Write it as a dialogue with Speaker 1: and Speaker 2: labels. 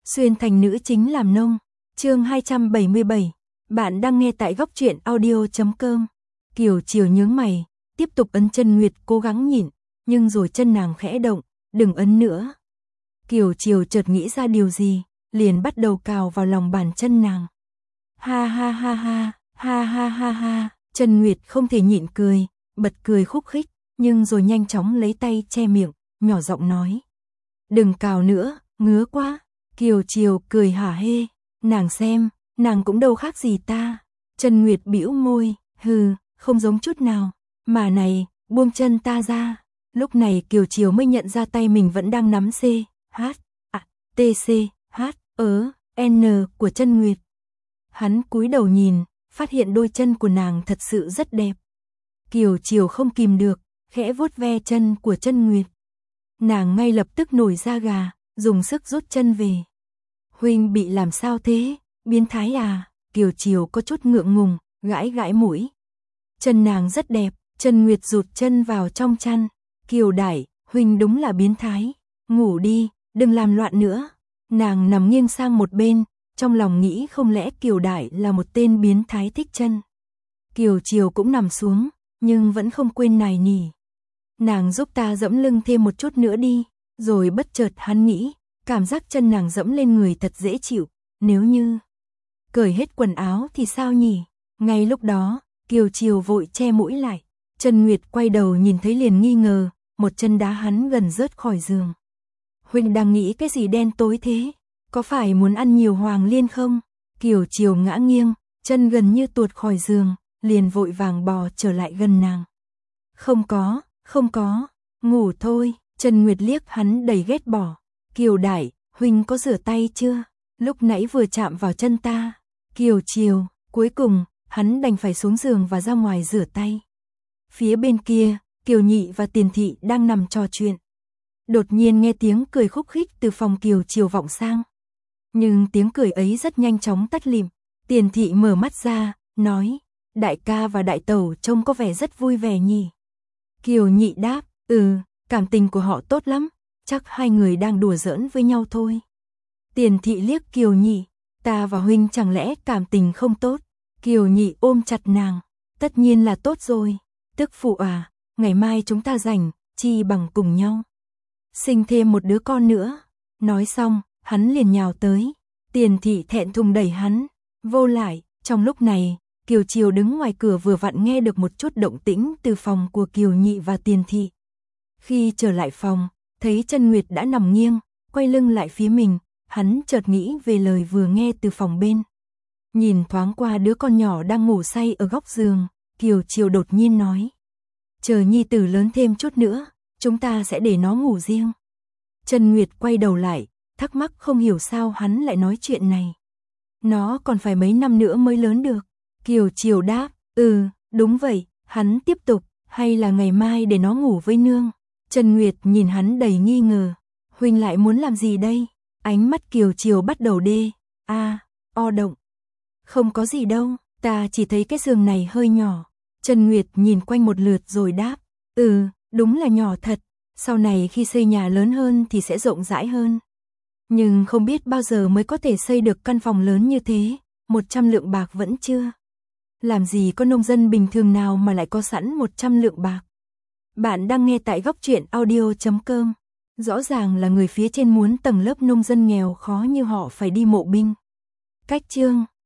Speaker 1: Xuyên thành nữ chính làm nông. Chương 277. Bạn đang nghe tại góc truyện audio.com. Kiều Chiều nhướng mày, tiếp tục ấn chân Nguyệt, cố gắng nhịn, nhưng rồi chân nàng khẽ động, đừng ấn nữa. Kiều Chiều chợt nghĩ ra điều gì, liền bắt đầu cào vào lòng bàn chân nàng. Ha ha ha ha, ha ha ha ha, Chân Nguyệt không thể nhịn cười, bật cười khúc khích, nhưng rồi nhanh chóng lấy tay che miệng, nhỏ giọng nói. Đừng cào nữa, ngứa quá. Kiều Chiều cười hả hê, nàng xem, nàng cũng đâu khác gì ta. Chân Nguyệt bĩu môi, hừ, không giống chút nào, mà này, buông chân ta ra. Lúc này Kiều Chiều mới nhận ra tay mình vẫn đang nắm C, H, T, C, H, N của Chân Nguyệt. Hắn cúi đầu nhìn, phát hiện đôi chân của nàng thật sự rất đẹp. Kiều Chiều không kìm được, khẽ vuốt ve chân của Chân Nguyệt. Nàng ngay lập tức nổi da gà, dùng sức rút chân về. Huynh bị làm sao thế, biến thái à? Kiều Chiều có chút ngượng ngùng, gãi gãi mũi. Chân nàng rất đẹp. Chân Nguyệt rụt chân vào trong chăn. Kiều Đại, huynh đúng là biến thái. Ngủ đi, đừng làm loạn nữa. Nàng nằm nghiêng sang một bên, trong lòng nghĩ không lẽ Kiều Đại là một tên biến thái thích chân. Kiều Chiều cũng nằm xuống, nhưng vẫn không quên nài nỉ. Nàng giúp ta dẫm lưng thêm một chút nữa đi. Rồi bất chợt hắn nghĩ, cảm giác chân nàng dẫm lên người thật dễ chịu, nếu như cởi hết quần áo thì sao nhỉ? Ngay lúc đó, Kiều Chiều vội che mũi lại. Chân Nguyệt quay đầu nhìn thấy liền nghi ngờ, một chân đá hắn gần rớt khỏi giường. Huynh đang nghĩ cái gì đen tối thế? Có phải muốn ăn nhiều hoàng liên không? Kiều Chiều ngã nghiêng, chân gần như tuột khỏi giường, liền vội vàng bò trở lại gần nàng. Không có, ngủ thôi. Chân Nguyệt liếc hắn đầy ghét bỏ. Kiều Đại, huynh có rửa tay chưa? Lúc nãy vừa chạm vào chân ta. Kiều Chiều, cuối cùng, hắn đành phải xuống giường và ra ngoài rửa tay. Phía bên kia, Kiều Nhị và Tiền Thị đang nằm trò chuyện. Đột nhiên nghe tiếng cười khúc khích từ phòng Kiều Chiều vọng sang. Nhưng tiếng cười ấy rất nhanh chóng tắt lịm. Tiền Thị mở mắt ra, nói, đại ca và đại tẩu trông có vẻ rất vui vẻ nhỉ. Kiều Nhị đáp, cảm tình của họ tốt lắm, chắc hai người đang đùa giỡn với nhau thôi. Tiền Thị liếc Kiều Nhị, ta và huynh chẳng lẽ cảm tình không tốt? Kiều Nhị ôm chặt nàng, tất nhiên là tốt rồi. Tức phụ à, ngày mai chúng ta rảnh, chi bằng cùng nhau sinh thêm một đứa con nữa. Nói xong, hắn liền nhào tới. Tiền Thị thẹn thùng đẩy hắn vô lại. Trong lúc này, Kiều Chiều đứng ngoài cửa vừa vặn nghe được một chút động tĩnh từ phòng của Kiều Nhị và Tiền Thị. Khi trở lại phòng, thấy Chân Nguyệt đã nằm nghiêng, quay lưng lại phía mình, hắn chợt nghĩ về lời vừa nghe từ phòng bên. Nhìn thoáng qua đứa con nhỏ đang ngủ say ở góc giường, Kiều Chiều đột nhiên nói. Chờ nhi tử lớn thêm chút nữa, chúng ta sẽ để nó ngủ riêng. Chân Nguyệt quay đầu lại, thắc mắc không hiểu sao hắn lại nói chuyện này. Nó còn phải mấy năm nữa mới lớn được. Kiều Chiều đáp, đúng vậy. Hắn tiếp tục, hay là ngày mai để nó ngủ với nương. Chân Nguyệt nhìn hắn đầy nghi ngờ. Huynh lại muốn làm gì đây? Ánh mắt Kiều Chiều bắt đầu động. Không có gì đâu, ta chỉ thấy cái giường này hơi nhỏ. Chân Nguyệt nhìn quanh một lượt rồi đáp, đúng là nhỏ thật. Sau này khi xây nhà lớn hơn thì sẽ rộng rãi hơn. Nhưng không biết bao giờ mới có thể xây được căn phòng lớn như thế, 100 lượng bạc vẫn chưa. Làm gì có nông dân bình thường nào mà lại có sẵn 100 lượng bạc. Bạn đang nghe tại góc truyện audio.com. Rõ ràng là người phía trên muốn tầng lớp nông dân nghèo khó như họ phải đi mộ binh. Cách chương